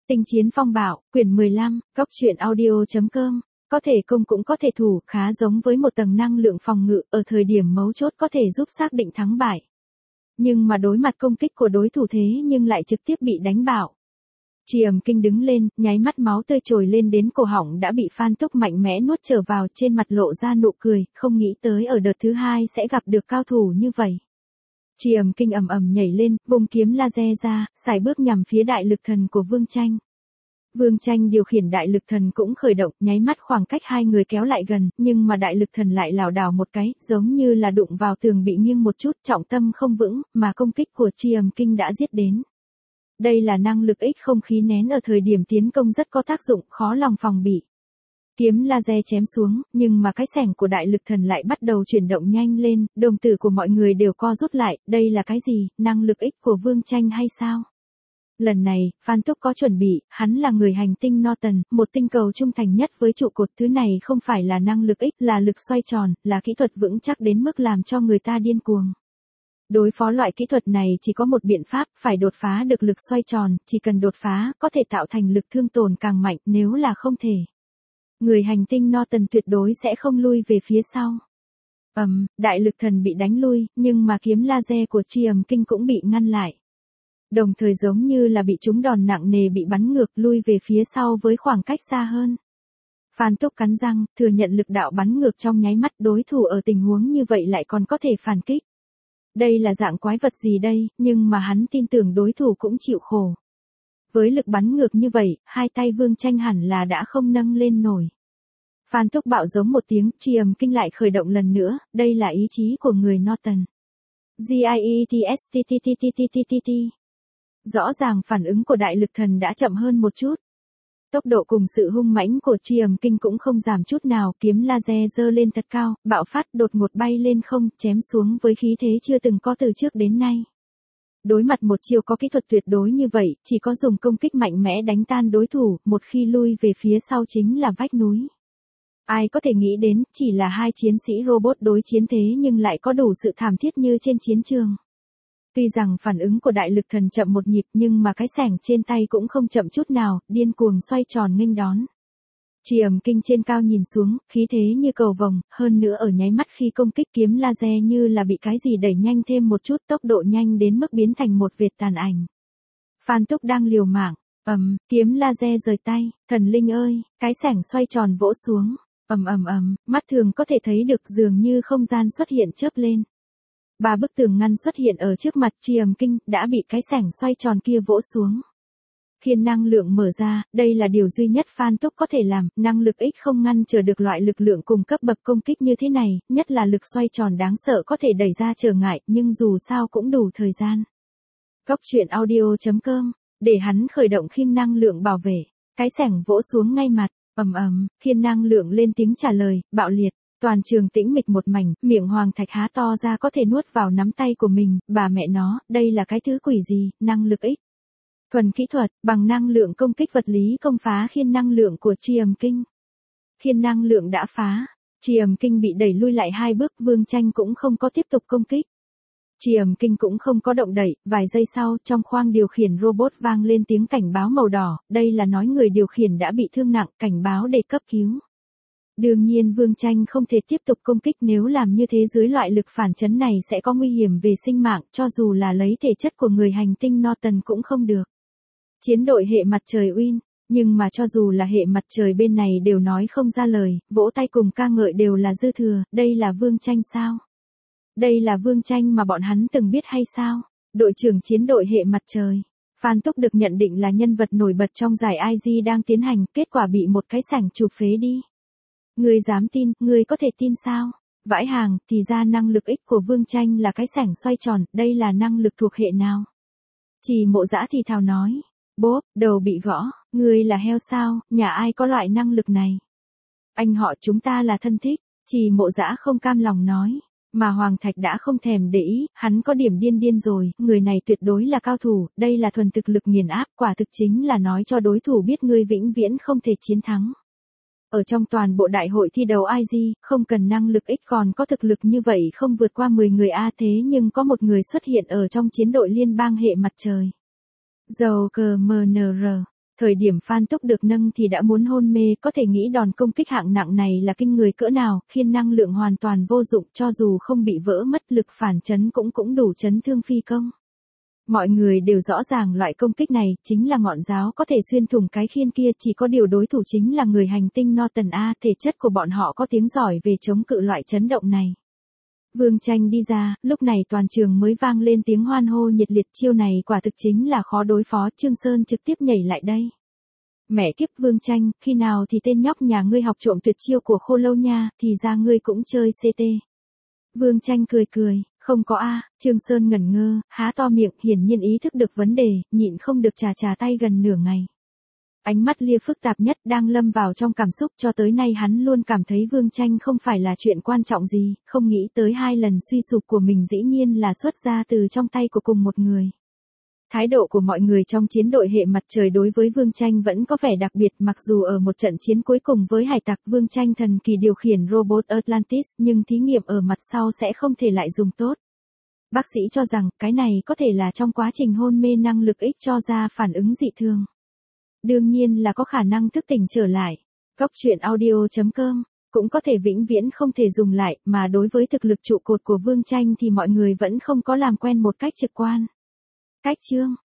Tinh chiến phong bạo, quyển 15, góc truyện audio.com. Có thể công cũng có thể thủ, khá giống với một tầng năng lượng phòng ngự, ở thời điểm mấu chốt có thể giúp xác định thắng bại. Nhưng mà đối mặt công kích của đối thủ thế nhưng lại trực tiếp bị đánh bạo. Triềm Kinh đứng lên, nháy mắt máu tươi trồi lên đến cổ họng đã bị Phan Túc mạnh mẽ nuốt trở vào, trên mặt lộ ra nụ cười, không nghĩ tới ở đợt thứ hai sẽ gặp được cao thủ như vậy. Triềm Kinh ầm ầm nhảy lên, vùng kiếm laser ra, sải bước nhằm phía đại lực thần của Vương Tranh. Vương Tranh điều khiển đại lực thần cũng khởi động, nháy mắt khoảng cách hai người kéo lại gần, nhưng mà đại lực thần lại lảo đảo một cái, giống như là đụng vào tường bị nghiêng một chút, trọng tâm không vững, mà công kích của Triềm Kinh đã giết đến. Đây là năng lực ích không khí nén ở thời điểm tiến công rất có tác dụng, khó lòng phòng bị. Kiếm laser chém xuống, nhưng mà cái xẻng của đại lực thần lại bắt đầu chuyển động nhanh lên, đồng tử của mọi người đều co rút lại, đây là cái gì, năng lực ích của Vương Tranh hay sao? Lần này, Phan Túc có chuẩn bị, hắn là người hành tinh Norton, một tinh cầu trung thành nhất với trụ cột, thứ này không phải là năng lực ích, là lực xoay tròn, là kỹ thuật vững chắc đến mức làm cho người ta điên cuồng. Đối phó loại kỹ thuật này chỉ có một biện pháp, phải đột phá được lực xoay tròn, chỉ cần đột phá, có thể tạo thành lực thương tổn càng mạnh, nếu là không thể. Người hành tinh Norton tuyệt đối sẽ không lui về phía sau. Đại lực thần bị đánh lui, nhưng mà kiếm laser của Triềm Kinh cũng bị ngăn lại. Đồng thời giống như là bị trúng đòn nặng nề bị bắn ngược lui về phía sau với khoảng cách xa hơn. Phan Túc cắn răng, thừa nhận lực đạo bắn ngược trong nháy mắt, đối thủ ở tình huống như vậy lại còn có thể phản kích. Đây là dạng quái vật gì đây, nhưng mà hắn tin tưởng đối thủ cũng chịu khổ. Với lực bắn ngược như vậy, hai tay Vương Tranh hẳn là đã không nâng lên nổi. Phan Túc bạo giống một tiếng, Triềm Kinh lại khởi động lần nữa, đây là ý chí của người Norton. GIETSTTTTTTTT. Rõ ràng phản ứng của đại lực thần đã chậm hơn một chút. Tốc độ cùng sự hung mãnh của Triềm Kinh cũng không giảm chút nào, kiếm laser giơ lên thật cao, bạo phát đột ngột bay lên không, chém xuống với khí thế chưa từng có từ trước đến nay. Đối mặt một chiêu có kỹ thuật tuyệt đối như vậy, chỉ có dùng công kích mạnh mẽ đánh tan đối thủ, một khi lui về phía sau chính là vách núi. Ai có thể nghĩ đến, chỉ là hai chiến sĩ robot đối chiến thế nhưng lại có đủ sự thảm thiết như trên chiến trường. Tuy rằng phản ứng của đại lực thần chậm một nhịp nhưng mà cái xẻng trên tay cũng không chậm chút nào, điên cuồng xoay tròn nghênh đón. Triềm Kinh trên cao nhìn xuống, khí thế như cầu vồng, hơn nữa ở nháy mắt khi công kích kiếm laser như là bị cái gì đẩy nhanh thêm một chút, tốc độ nhanh đến mức biến thành một vệt tàn ảnh. Phan Túc đang liều mạng, kiếm laser rời tay, thần linh ơi, cái xẻng xoay tròn vỗ xuống, mắt thường có thể thấy được dường như không gian xuất hiện chớp lên. 3 bức tường ngăn xuất hiện ở trước mặt Triềm Kinh, đã bị cái xẻng xoay tròn kia vỗ xuống. Khiên năng lượng mở ra, đây là điều duy nhất Phan Túc có thể làm, năng lực ích không ngăn trở được loại lực lượng cùng cấp bậc công kích như thế này, nhất là lực xoay tròn đáng sợ có thể đẩy ra trở ngại, nhưng dù sao cũng đủ thời gian. Góc truyện audio.com, để hắn khởi động khiên năng lượng bảo vệ, cái xẻng vỗ xuống ngay mặt, khiên năng lượng lên tiếng trả lời, bạo liệt. Toàn trường tĩnh mịch một mảnh, miệng Hoàng Thạch há to ra có thể nuốt vào nắm tay của mình, bà mẹ nó, đây là cái thứ quỷ gì, năng lực ích. Thuần kỹ thuật, bằng năng lượng công kích vật lý công phá khiên năng lượng của Triềm Kinh. Khiên năng lượng đã phá, Triềm Kinh bị đẩy lui lại 2 bước, Vương Tranh cũng không có tiếp tục công kích. Triềm Kinh cũng không có động đậy, vài giây sau, trong khoang điều khiển robot vang lên tiếng cảnh báo màu đỏ, đây là nói người điều khiển đã bị thương nặng, cảnh báo để cấp cứu. Đương nhiên Vương Tranh không thể tiếp tục công kích, nếu làm như thế dưới loại lực phản chấn này sẽ có nguy hiểm về sinh mạng, cho dù là lấy thể chất của người hành tinh Norton cũng không được. Chiến đội hệ mặt trời Win, nhưng mà cho dù là hệ mặt trời bên này đều nói không ra lời, vỗ tay cùng ca ngợi đều là dư thừa, đây là Vương Tranh sao? Đây là Vương Tranh mà bọn hắn từng biết hay sao? Đội trưởng chiến đội hệ mặt trời. Phan Túc được nhận định là nhân vật nổi bật trong giải IG đang tiến hành, kết quả bị một cái xẻng chụp phế đi. Ngươi dám tin, ngươi có thể tin sao? Vãi hàng, thì ra năng lực ích của Vương Tranh là cái xẻng xoay tròn, đây là năng lực thuộc hệ nào? Chỉ Mộ Dã thì thào nói, bốp, đầu bị gõ, ngươi là heo sao, nhà ai có loại năng lực này? Anh họ chúng ta là thân thích, Chỉ Mộ Dã không cam lòng nói, mà Hoàng Thạch đã không thèm để ý, hắn có điểm điên rồi, người này tuyệt đối là cao thủ, đây là thuần thực lực nghiền áp, quả thực chính là nói cho đối thủ biết ngươi vĩnh viễn không thể chiến thắng. Ở trong toàn bộ đại hội thi đấu IG, không cần năng lực ích còn có thực lực như vậy không vượt qua 10 người A, thế nhưng có một người xuất hiện ở trong chiến đội liên bang hệ mặt trời. Dầu cờ MNR, Thời điểm Phan Túc được nâng thì đã muốn hôn mê, có thể nghĩ đòn công kích hạng nặng này là kinh người cỡ nào, khiến năng lượng hoàn toàn vô dụng, cho dù không bị vỡ mất lực phản chấn cũng đủ chấn thương phi công. Mọi người đều rõ ràng loại công kích này chính là ngọn giáo có thể xuyên thủng cái khiên kia, chỉ có điều đối thủ chính là người hành tinh Norton A, thể chất của bọn họ có tiếng giỏi về chống cự loại chấn động này. Vương Tranh đi ra, lúc này toàn trường mới vang lên tiếng hoan hô nhiệt liệt, chiêu này quả thực chính là khó đối phó, Trương Sơn trực tiếp nhảy lại đây. Mẹ kiếp Vương Tranh, khi nào thì tên nhóc nhà ngươi học trộm tuyệt chiêu của Khô Lâu nha, thì ra ngươi cũng chơi CT. Vương Tranh cười, không có a. Trương Sơn ngẩn ngơ, há to miệng, hiển nhiên ý thức được vấn đề, nhịn không được chà tay gần nửa ngày. Ánh mắt Lia phức tạp nhất, đang lâm vào trong cảm xúc, cho tới nay hắn luôn cảm thấy Vương Tranh không phải là chuyện quan trọng gì, không nghĩ tới 2 lần suy sụp của mình dĩ nhiên là xuất ra từ trong tay của cùng một người. Thái độ của mọi người trong chiến đội hệ mặt trời đối với Vương Tranh vẫn có vẻ đặc biệt, mặc dù ở một trận chiến cuối cùng với hải tặc Vương Tranh thần kỳ điều khiển robot Atlantis, nhưng thí nghiệm ở mặt sau sẽ không thể lại dùng tốt. Bác sĩ cho rằng cái này có thể là trong quá trình hôn mê năng lực X cho ra phản ứng dị thường. Đương nhiên là có khả năng thức tỉnh trở lại. Góc truyện audio.com cũng có thể vĩnh viễn không thể dùng lại, mà đối với thực lực trụ cột của Vương Tranh thì mọi người vẫn không có làm quen một cách trực quan. Cách chương